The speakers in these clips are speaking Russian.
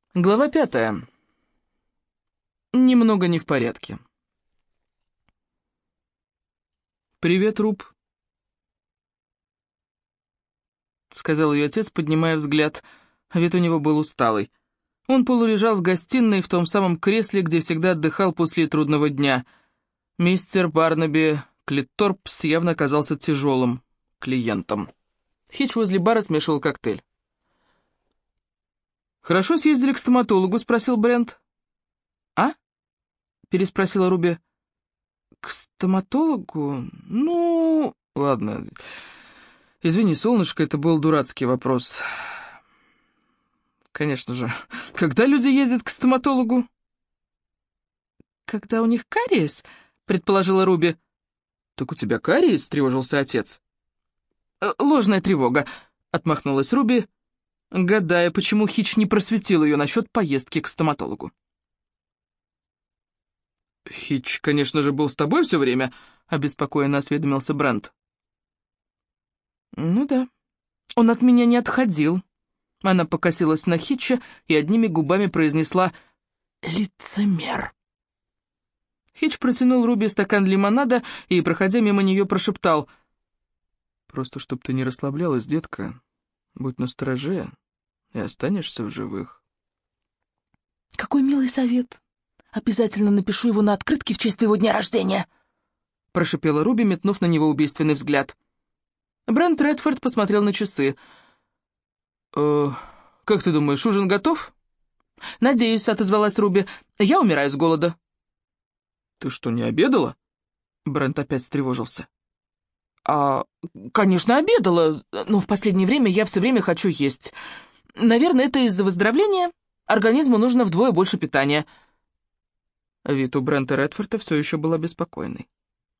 Глава 5. Немного не в порядке. «Привет, Руб», — сказал ее отец, поднимая взгляд, а вид у него был усталый. Он полулежал в гостиной в том самом кресле, где всегда отдыхал после трудного дня. Мистер Барнаби Клитторпс явно оказался тяжелым клиентом. Хитч возле бара смешивал коктейль. «Хорошо съездили к стоматологу?» — спросил Брент. «А?» — переспросила Руби. «К стоматологу? Ну, ладно. Извини, солнышко, это был дурацкий вопрос. Конечно же. Когда люди ездят к стоматологу?» «Когда у них кариес?» — предположила Руби. «Так у тебя кариес?» — встревожился отец. «Ложная тревога», — отмахнулась Руби, гадая, почему Хитч не просветил ее насчет поездки к стоматологу. «Хитч, конечно же, был с тобой все время», — обеспокоенно осведомился Брент. «Ну да, он от меня не отходил». Она покосилась на Хитча и одними губами произнесла «лицемер». Хитч протянул Руби стакан лимонада и, проходя мимо нее, прошептал: «Просто чтоб ты не расслаблялась, детка, будь настороже и останешься в живых». «Какой милый совет! Обязательно напишу его на открытке в честь твоего дня рождения!» Прошипела Руби, метнув на него убийственный взгляд. Брент Редфорд посмотрел на часы. «Как ты думаешь, ужин готов?» «Надеюсь», — отозвалась Руби. «Я умираю с голода». «Ты что, не обедала?» Брент опять встревожился. «А, конечно, обедала, но в последнее время я все время хочу есть. Наверное, это из-за выздоровления. Организму нужно вдвое больше питания». Вид у Брента Редфорда все еще был обеспокоенный.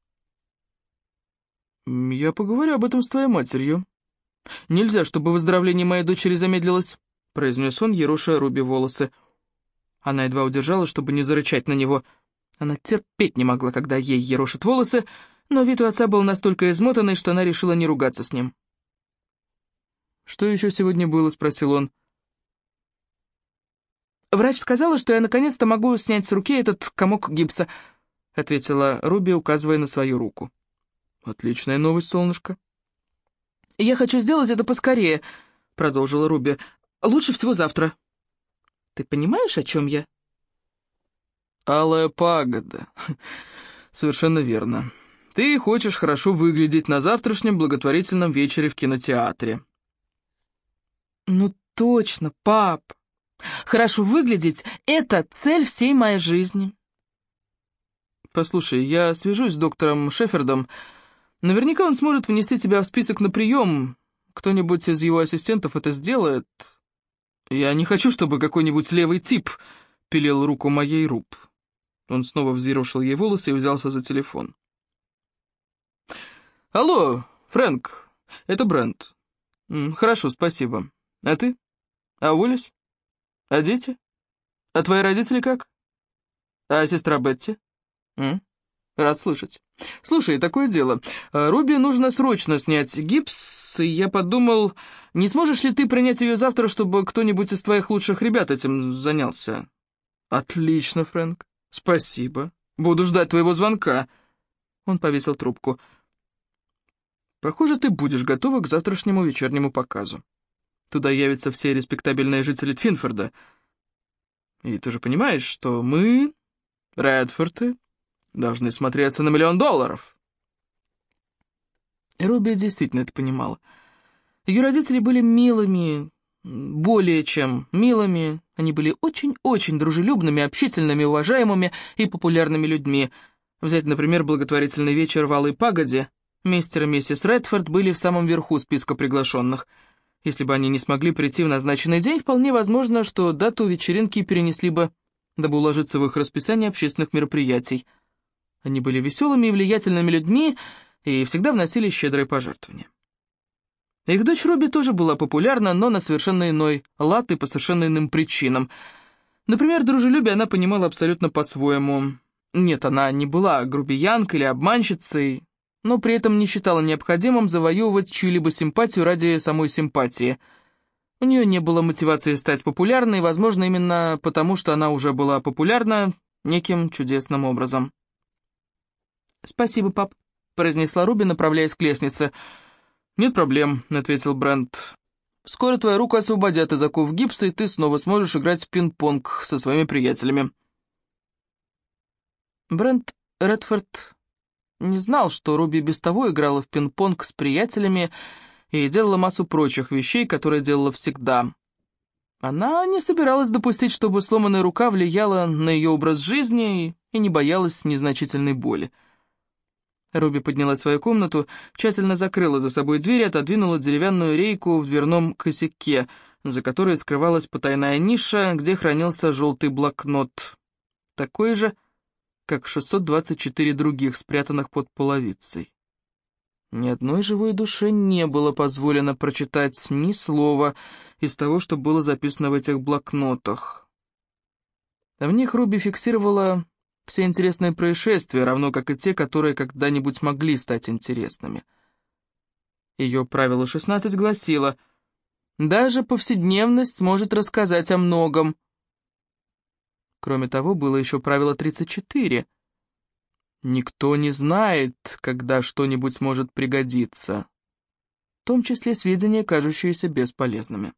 «Я поговорю об этом с твоей матерью. Нельзя, чтобы выздоровление моей дочери замедлилось», — произнес он, ероша Руби волосы. Она едва удержалась, чтобы не зарычать на него. Она терпеть не могла, когда ей ерошат волосы, но вид у отца был настолько измотанный, что она решила не ругаться с ним. «Что еще сегодня было?» — спросил он. «Врач сказала, что я наконец-то могу снять с руки этот комок гипса», — ответила Руби, указывая на свою руку. «Отличная новость, солнышко». «Я хочу сделать это поскорее», — продолжила Руби. «Лучше всего завтра». «Ты понимаешь, о чем я?» «Алая пагода. Совершенно верно. Ты хочешь хорошо выглядеть на завтрашнем благотворительном вечере в кинотеатре». «Ну точно, пап. Хорошо выглядеть — это цель всей моей жизни». «Послушай, я свяжусь с доктором Шефердом. Наверняка он сможет внести тебя в список на прием. Кто-нибудь из его ассистентов это сделает. Я не хочу, чтобы какой-нибудь левый тип пилил руку моей Руб». Он снова взъерошил ей волосы и взялся за телефон. «Алло, Фрэнк, это Брент. Хорошо, спасибо. А ты? А Уиллис? А дети? А твои родители как? А сестра Бетти? Рад слышать. Слушай, такое дело. Руби нужно срочно снять гипс, и я подумал, не сможешь ли ты принять ее завтра, чтобы кто-нибудь из твоих лучших ребят этим занялся?» «Отлично, Фрэнк. Спасибо. Буду ждать твоего звонка». Он повесил трубку. «Похоже, ты будешь готова к завтрашнему вечернему показу. Туда явятся все респектабельные жители Тфинфорда. И ты же понимаешь, что мы, Редфорды, должны смотреться на $1 000 000». Руби действительно это понимала. Ее родители были милыми, более чем милыми. Они были очень-очень дружелюбными, общительными, уважаемыми и популярными людьми. Взять, например, благотворительный вечер в Алой Пагоде. Мистер и миссис Редфорд были в самом верху списка приглашенных. Если бы они не смогли прийти в назначенный день, вполне возможно, что дату вечеринки перенесли бы, дабы уложиться в их расписание общественных мероприятий. Они были веселыми и влиятельными людьми и всегда вносили щедрые пожертвования. Их дочь Руби тоже была популярна, но на совершенно иной лад и по совершенно иным причинам. Например, дружелюбие она понимала абсолютно по-своему. Нет, она не была грубиянкой или обманщицей, но при этом не считала необходимым завоевывать чью-либо симпатию ради самой симпатии. У нее не было мотивации стать популярной, возможно, именно потому, что она уже была популярна неким чудесным образом. «Спасибо, пап», — произнесла Руби, направляясь к лестнице. «Нет проблем», — ответил Брент. «Скоро твою руку освободят из оков гипса, и ты снова сможешь играть в пинг-понг со своими приятелями». Брент Редфорд не знал, что Руби без того играла в пинг-понг с приятелями и делала массу прочих вещей, которые делала всегда. Она не собиралась допустить, чтобы сломанная рука влияла на ее образ жизни и не боялась незначительной боли. Руби подняла свою комнату, тщательно закрыла за собой дверь и отодвинула деревянную рейку в дверном косяке, за которой скрывалась потайная ниша, где хранился желтый блокнот. Такой же, как 624 других, спрятанных под половицей. Ни одной живой душе не было позволено прочитать ни слова из того, что было записано в этих блокнотах. В них Руби фиксировала все интересные происшествия, равно как и те, которые когда-нибудь могли стать интересными. Ее правило 16 гласило: «Даже повседневность может рассказать о многом». Кроме того, было еще правило 34. «Никто не знает, когда что-нибудь может пригодиться», в том числе сведения, кажущиеся бесполезными.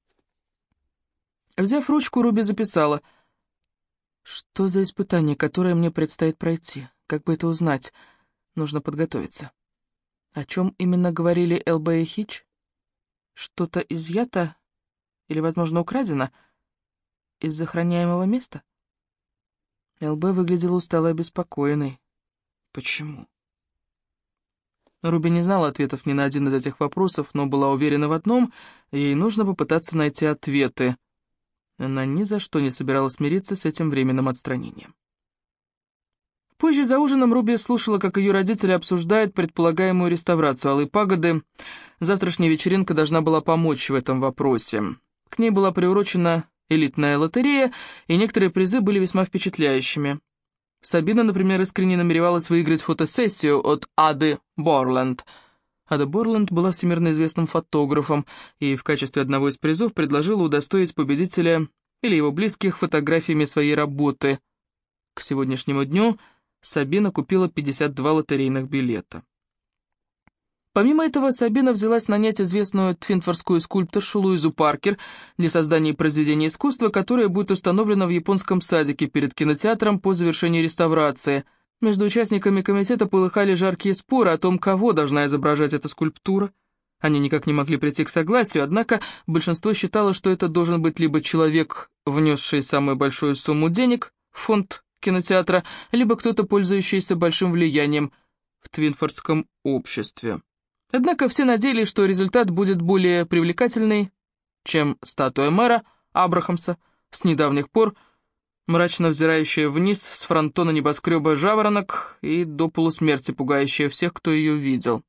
Взяв ручку, Руби записала: «Что за испытание, которое мне предстоит пройти? Как бы это узнать? Нужно подготовиться». О чем именно говорили ЛБ и Хич? Что-то изъято или, возможно, украдено из охраняемого места? ЛБ выглядела усталой и обеспокоенной. Почему? Руби не знала ответов ни на один из этих вопросов, но была уверена в одном: ей нужно попытаться найти ответы. Она ни за что не собиралась смириться с этим временным отстранением. Позже за ужином Руби слушала, как ее родители обсуждают предполагаемую реставрацию Алой пагоды. Завтрашняя вечеринка должна была помочь в этом вопросе. К ней была приурочена элитная лотерея, и некоторые призы были весьма впечатляющими. Сабина, например, искренне намеревалась выиграть фотосессию от Ады Борленд. Ада Борленд была всемирно известным фотографом, и в качестве одного из призов предложила удостоить победителя или его близких фотографиями своей работы. К сегодняшнему дню Сабина купила 52 лотерейных билета. Помимо этого, Сабина взялась нанять известную твинфордскую скульпторшу Луизу Паркер для создания произведения искусства, которое будет установлено в японском садике перед кинотеатром по завершении реставрации. Между участниками комитета полыхали жаркие споры о том, кого должна изображать эта скульптура. Они никак не могли прийти к согласию, однако большинство считало, что это должен быть либо человек, внесший самую большую сумму денег в фонд кинотеатра, либо кто-то, пользующийся большим влиянием в твинфордском обществе. Однако все надеялись, что результат будет более привлекательный, чем статуя мэра Абрахамса, с недавних пор мрачно взирающая вниз с фронтона небоскреба жаворонок и до полусмерти пугающая всех, кто ее видел.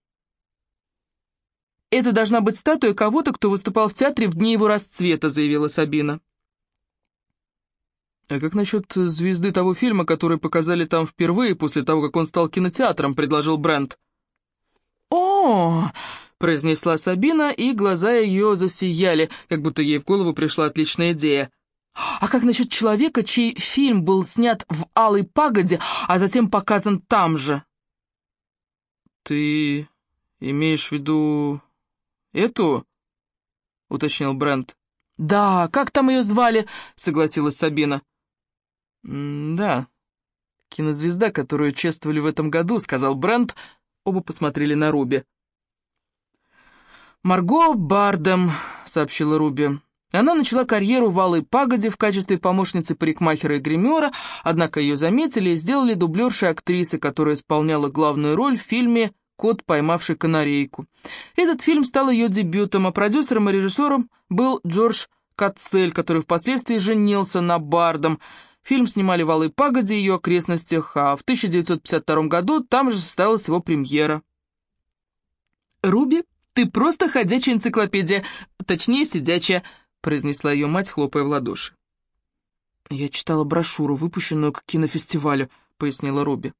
«Это должна быть статуя кого-то, кто выступал в театре в дни его расцвета», — заявила Сабина. «А как насчет звезды того фильма, который показали там впервые после того, как он стал кинотеатром?» — предложил Брент. «О!» — произнесла Сабина, и глаза ее засияли, как будто ей в голову пришла отличная идея. «А как насчет человека, чей фильм был снят в Алой пагоде, а затем показан там же?» «Ты имеешь в виду эту?» — уточнил Брент. «Да, как там ее звали?» — согласилась Сабина. «Да, кинозвезда, которую чествовали в этом году», — сказал Брент. Оба посмотрели на Руби. «Марго Бардем», — сообщила Руби. Она начала карьеру в Алой пагоде в качестве помощницы парикмахера и гримера, однако ее заметили и сделали дублершей актрисы, которая исполняла главную роль в фильме «Кот, поймавший канарейку». Этот фильм стал ее дебютом, а продюсером и режиссером был Джордж Катцель, который впоследствии женился на Бардем. Фильм снимали в Алой пагоде и ее окрестностях, а в 1952 году там же состоялась его премьера. «Руби, ты просто ходячая энциклопедия, точнее, сидячая», — произнесла ее мать, хлопая в ладоши. «Я читала брошюру, выпущенную к кинофестивалю», — пояснила Руби.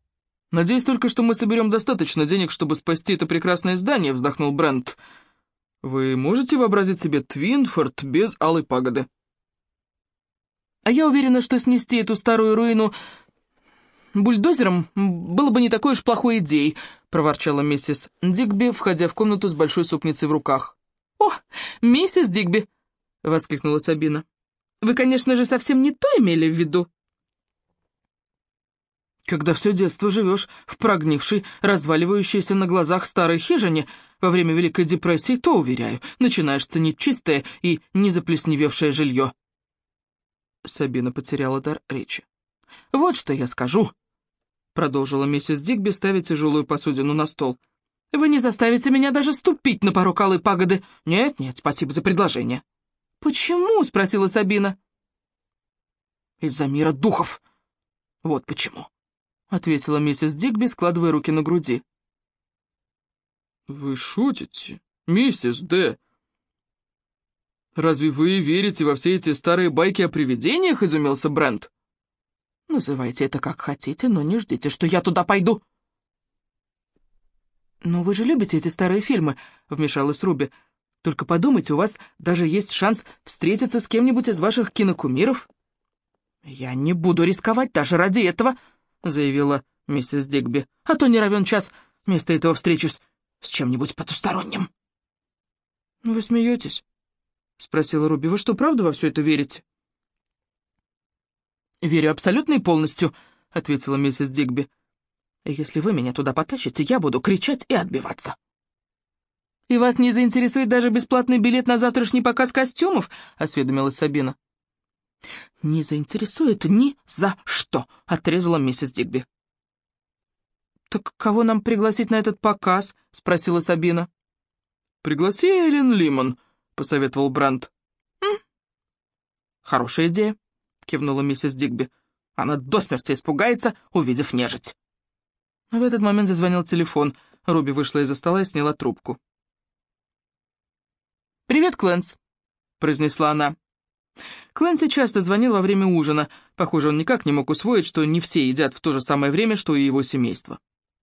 «Надеюсь только, что мы соберем достаточно денег, чтобы спасти это прекрасное здание», — вздохнул Брент. Вы можете вообразить себе Твинфорд без Алой Пагоды? А я уверена, что снести эту старую руину бульдозером было бы не такой уж плохой идеей, проворчала миссис Дигби, входя в комнату с большой супницей в руках. «О, миссис Дигби!» — воскликнула Сабина. «Вы, конечно же, совсем не то имели в виду?» Когда все детство живешь в прогнившей, разваливающейся на глазах старой хижине во время Великой депрессии, то, уверяю, начинаешь ценить чистое и незаплесневевшее жилье. Сабина потеряла дар речи. «Вот что я скажу», — продолжила миссис Дигби, ставя тяжелую посудину на стол. «Вы не заставите меня даже ступить на порог Алой Пагоды. Нет, спасибо за предложение». «Почему?» — спросила Сабина. «Из-за мира духов. Вот почему», — ответила миссис Дигби, складывая руки на груди. «Вы шутите, миссис Д. Разве вы верите во все эти старые байки о привидениях?» — изумился Брент. «Называйте это как хотите, но не ждите, что я туда пойду». «Но вы же любите эти старые фильмы», — вмешалась Руби. «Только подумайте, у вас даже есть шанс встретиться с кем-нибудь из ваших кинокумиров». «Я не буду рисковать даже ради этого», — заявила миссис Дигби. «А то не равен час вместо этого встречусь с чем-нибудь потусторонним». «Вы смеетесь?» — спросила Руби. «Вы что, правда во все это верите?» «Верю абсолютно и полностью», — ответила миссис Дигби. «Если вы меня туда потащите, я буду кричать и отбиваться». «И вас не заинтересует даже бесплатный билет на завтрашний показ костюмов?» — осведомилась Сабина. «Не заинтересует ни за что», — отрезала миссис Дигби. «Так кого нам пригласить на этот показ?» — спросила Сабина. «Пригласи Эллен Лимон», — посоветовал Брент. «Хорошая идея», — кивнула миссис Дигби. «Она до смерти испугается, увидев нежить». В этот момент зазвонил телефон. Руби вышла из-за стола и сняла трубку. «Привет, Клэнс», — произнесла она. Клэнси часто звонил во время ужина. Похоже, он никак не мог усвоить, что не все едят в то же самое время, что и его семейство.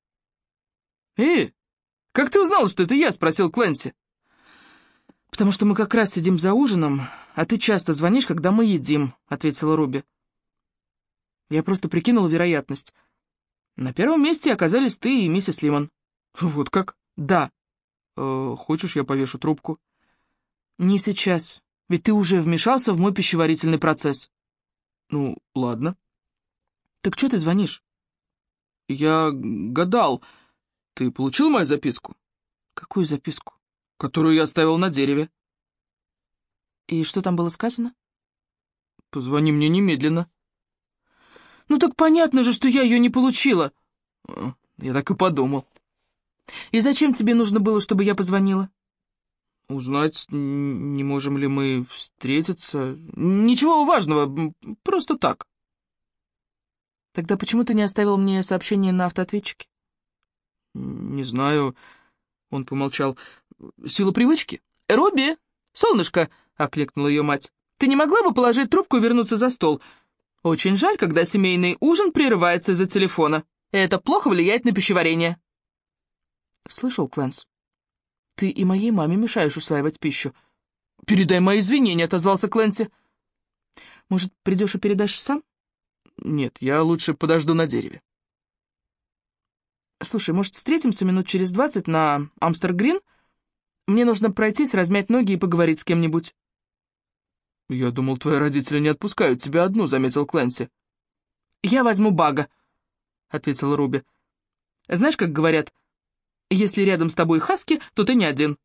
Как ты узнал, что это я?» — спросил Клэнси. «Потому что мы как раз сидим за ужином, а ты часто звонишь, когда мы едим», — ответила Руби. «Я просто прикинула вероятность. На первом месте оказались ты и миссис Лимон». «Вот как?» «Да». «Хочешь, я повешу трубку?» «Не сейчас, ведь ты уже вмешался в мой пищеварительный процесс». «Ну, ладно». «Так что ты звонишь?» «Я гадал. Ты получил мою записку?» «Какую записку?» «Которую я оставил на дереве». «И что там было сказано?» «Позвони мне немедленно». «Ну так понятно же, что я ее не получила». «Я так и подумал». «И зачем тебе нужно было, чтобы я позвонила?» «Узнать, не можем ли мы встретиться. Ничего важного, просто так». «Тогда почему ты не оставил мне сообщение на автоответчике?» «Не знаю», — он помолчал. «Сила привычки?» «Робби, солнышко!» — окликнула ее мать. «Ты не могла бы положить трубку и вернуться за стол? Очень жаль, когда семейный ужин прерывается из-за телефона. Это плохо влияет на пищеварение». «Слышал, Клэнс? Ты и моей маме мешаешь усваивать пищу». «Передай мои извинения», — отозвался Клэнси. «Может, придешь и передашь сам?» «Нет, я лучше подожду на дереве». «Слушай, может, встретимся минут через 20 на Амстер-Грин? Мне нужно пройтись, размять ноги и поговорить с кем-нибудь». «Я думал, твои родители не отпускают тебя одну», — заметил Клэнси. «Я возьму Бага», — ответила Руби. «Знаешь, как говорят, если рядом с тобой хаски, то ты не один».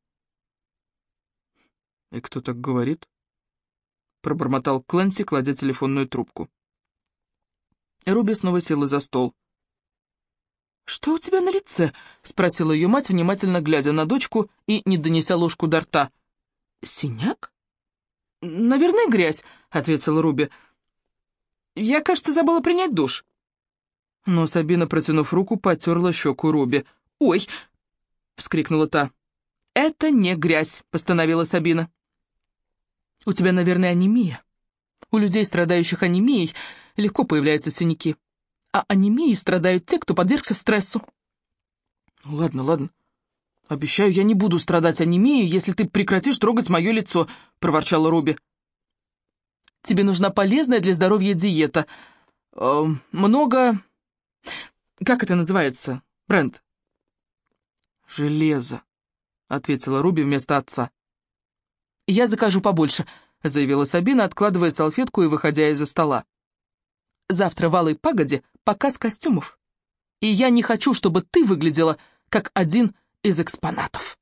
«И кто так говорит?» — пробормотал Клэнси, кладя телефонную трубку. Руби снова села за стол. «Что у тебя на лице?» — спросила ее мать, внимательно глядя на дочку и не донеся ложку до рта. «Синяк?» «Наверное, грязь», — ответила Руби. «Я, кажется, забыла принять душ». Но Сабина, протянув руку, потерла щеку Руби. «Ой!» — вскрикнула та. «Это не грязь», — постановила Сабина. «У тебя, наверное, анемия. У людей, страдающих анемией, легко появляются синяки. А анемией страдают те, кто подвергся стрессу». «Ладно, ладно». «Обещаю, я не буду страдать анемией, если ты прекратишь трогать мое лицо», — проворчала Руби. «Тебе нужна полезная для здоровья диета. Много... Как это называется, Брент?» «Железо», — ответила Руби вместо отца. «Я закажу побольше», — заявила Сабина, откладывая салфетку и выходя из-за стола. «Завтра в Алой Пагоде показ костюмов, и я не хочу, чтобы ты выглядела как один из экспонатов».